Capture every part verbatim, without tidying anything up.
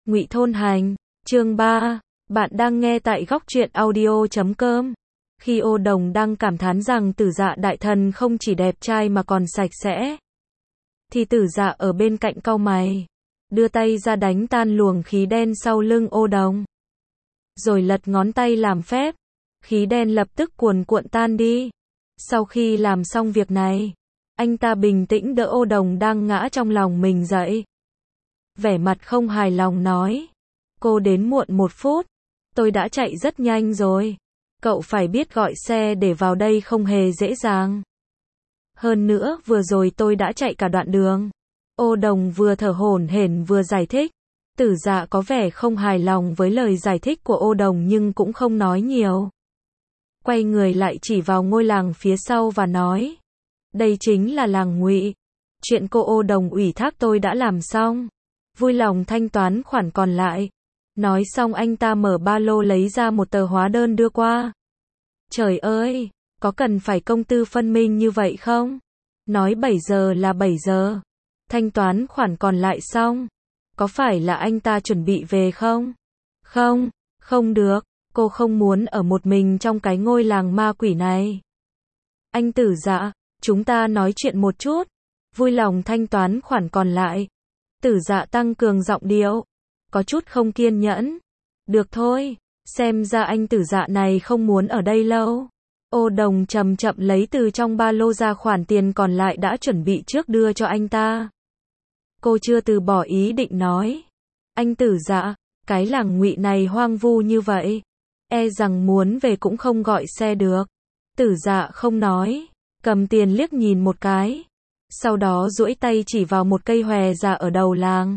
Ngụy Thôn Hành, chương ba. Bạn đang nghe tại góc truyện audio chấm com. Khi Ô Đồng đang cảm thán rằng Tử Dạ đại thần không chỉ đẹp trai mà còn sạch sẽ, thì Tử Dạ ở bên cạnh cau mày, đưa tay ra đánh tan luồng khí đen sau lưng Ô Đồng, rồi lật ngón tay làm phép, khí đen lập tức cuồn cuộn tan đi. Sau khi làm xong việc này, anh ta bình tĩnh đỡ Ô Đồng đang ngã trong lòng mình dậy, vẻ mặt không hài lòng nói: cô đến muộn một phút, tôi đã chạy rất nhanh rồi. Cậu phải biết gọi xe để vào đây không hề dễ dàng. Hơn nữa vừa rồi tôi đã chạy cả đoạn đường. Ô Đồng vừa thở hổn hển vừa giải thích. Tử Dạ có vẻ không hài lòng với lời giải thích của Ô Đồng nhưng cũng không nói nhiều. Quay người lại chỉ vào ngôi làng phía sau và nói: đây chính là làng Ngụy. Chuyện cô Ô Đồng ủy thác tôi đã làm xong, vui lòng thanh toán khoản còn lại. Nói xong anh ta mở ba lô lấy ra một tờ hóa đơn đưa qua. Trời ơi, có cần phải công tư phân minh như vậy không? Nói bảy giờ là bảy giờ. Thanh toán khoản còn lại xong. Có phải là anh ta chuẩn bị về không? Không, không được. Cô không muốn ở một mình trong cái ngôi làng ma quỷ này. Anh Tử Dạ, chúng ta nói chuyện một chút. Vui lòng thanh toán khoản còn lại. Tử Dạ tăng cường giọng điệu, có chút không kiên nhẫn. Được thôi, xem ra anh Tử Dạ này không muốn ở đây lâu. Ô Đồng chậm chậm lấy từ trong ba lô ra khoản tiền còn lại đã chuẩn bị trước đưa cho anh ta. Cô chưa từ bỏ ý định nói: anh Tử Dạ, cái làng Ngụy này hoang vu như vậy, e rằng muốn về cũng không gọi xe được. Tử Dạ không nói, cầm tiền liếc nhìn một cái, sau đó duỗi tay chỉ vào một cây hòe già ở đầu làng.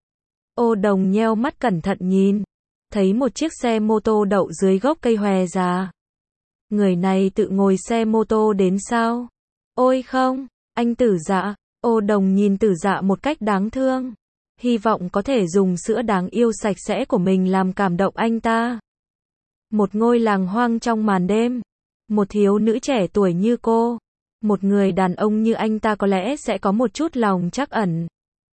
Ô Đồng nheo mắt cẩn thận nhìn, thấy một chiếc xe mô tô đậu dưới gốc cây hòe già. Người này tự ngồi xe mô tô đến sao? Ôi không, anh Tử Dạ. Ô Đồng nhìn Tử Dạ một cách đáng thương, hy vọng có thể dùng sữa đáng yêu sạch sẽ của mình làm cảm động anh ta. Một ngôi làng hoang trong màn đêm, một thiếu nữ trẻ tuổi như cô, một người đàn ông như anh ta có lẽ sẽ có một chút lòng trắc ẩn.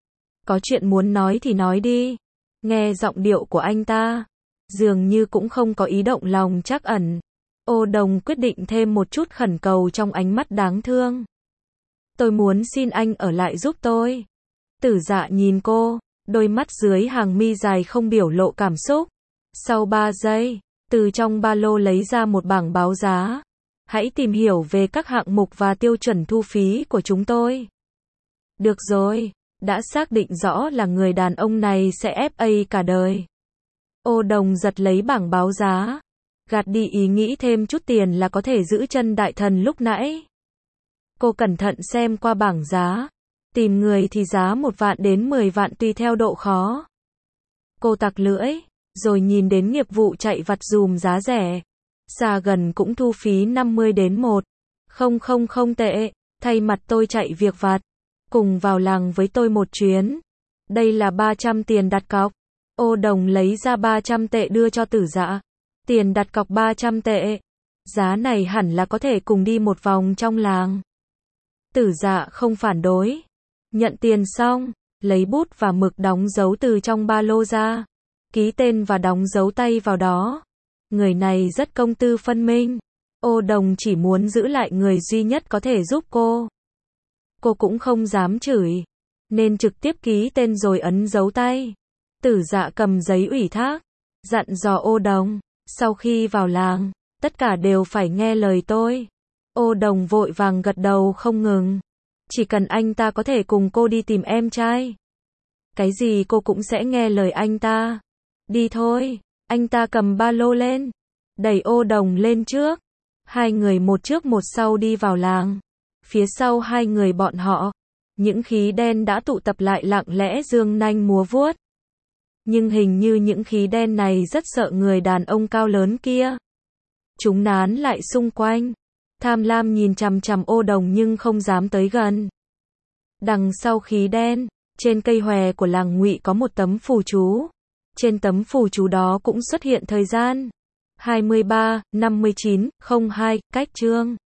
Có chuyện muốn nói thì nói đi. Nghe giọng điệu của anh ta, dường như cũng không có ý động lòng trắc ẩn. Ô Đồng quyết định thêm một chút khẩn cầu trong ánh mắt đáng thương. Tôi muốn xin anh ở lại giúp tôi. Tử Dạ nhìn cô, đôi mắt dưới hàng mi dài không biểu lộ cảm xúc. Sau ba giây, từ trong ba lô lấy ra một bảng báo giá. Hãy tìm hiểu về các hạng mục và tiêu chuẩn thu phí của chúng tôi. Được rồi, đã xác định rõ là người đàn ông này sẽ ép a cả đời. Ô Đồng giật lấy bảng báo giá, gạt đi ý nghĩ thêm chút tiền là có thể giữ chân đại thần lúc nãy. Cô cẩn thận xem qua bảng giá, tìm người thì giá một vạn đến mười vạn tùy theo độ khó. Cô tặc lưỡi, rồi nhìn đến nghiệp vụ chạy vặt dùm giá rẻ. Xa gần cũng thu phí năm mươi đến một nghìn không tệ, thay mặt tôi chạy việc vặt. Cùng vào làng với tôi một chuyến. Đây là ba trăm tiền đặt cọc. Ô Đồng lấy ra ba trăm tệ đưa cho Tử Dạ. Tiền đặt cọc ba trăm tệ. Giá này hẳn là có thể cùng đi một vòng trong làng. Tử Dạ không phản đối. Nhận tiền xong, lấy bút và mực đóng dấu từ trong ba lô ra. Ký tên và đóng dấu tay vào đó. Người này rất công tư phân minh. Ô Đồng chỉ muốn giữ lại người duy nhất có thể giúp cô. Cô cũng không dám chửi, nên trực tiếp ký tên rồi ấn dấu tay. Tử Dạ cầm giấy ủy thác, dặn dò Ô Đồng, sau khi vào làng, tất cả đều phải nghe lời tôi. Ô Đồng vội vàng gật đầu không ngừng. Chỉ cần anh ta có thể cùng cô đi tìm em trai, cái gì cô cũng sẽ nghe lời anh ta. Đi thôi. Anh ta cầm ba lô lên, đẩy Ô Đồng lên trước. Hai người một trước một sau đi vào làng. Phía sau hai người bọn họ, những khí đen đã tụ tập lại lặng lẽ giương nanh múa vuốt. Nhưng hình như những khí đen này rất sợ người đàn ông cao lớn kia. Chúng nán lại xung quanh, tham lam nhìn chằm chằm Ô Đồng nhưng không dám tới gần. Đằng sau khí đen, trên cây hòe của làng Ngụy có một tấm phù chú. Trên tấm phù chú đó cũng xuất hiện thời gian. hai mươi ba, năm mươi chín, không hai, cách chương.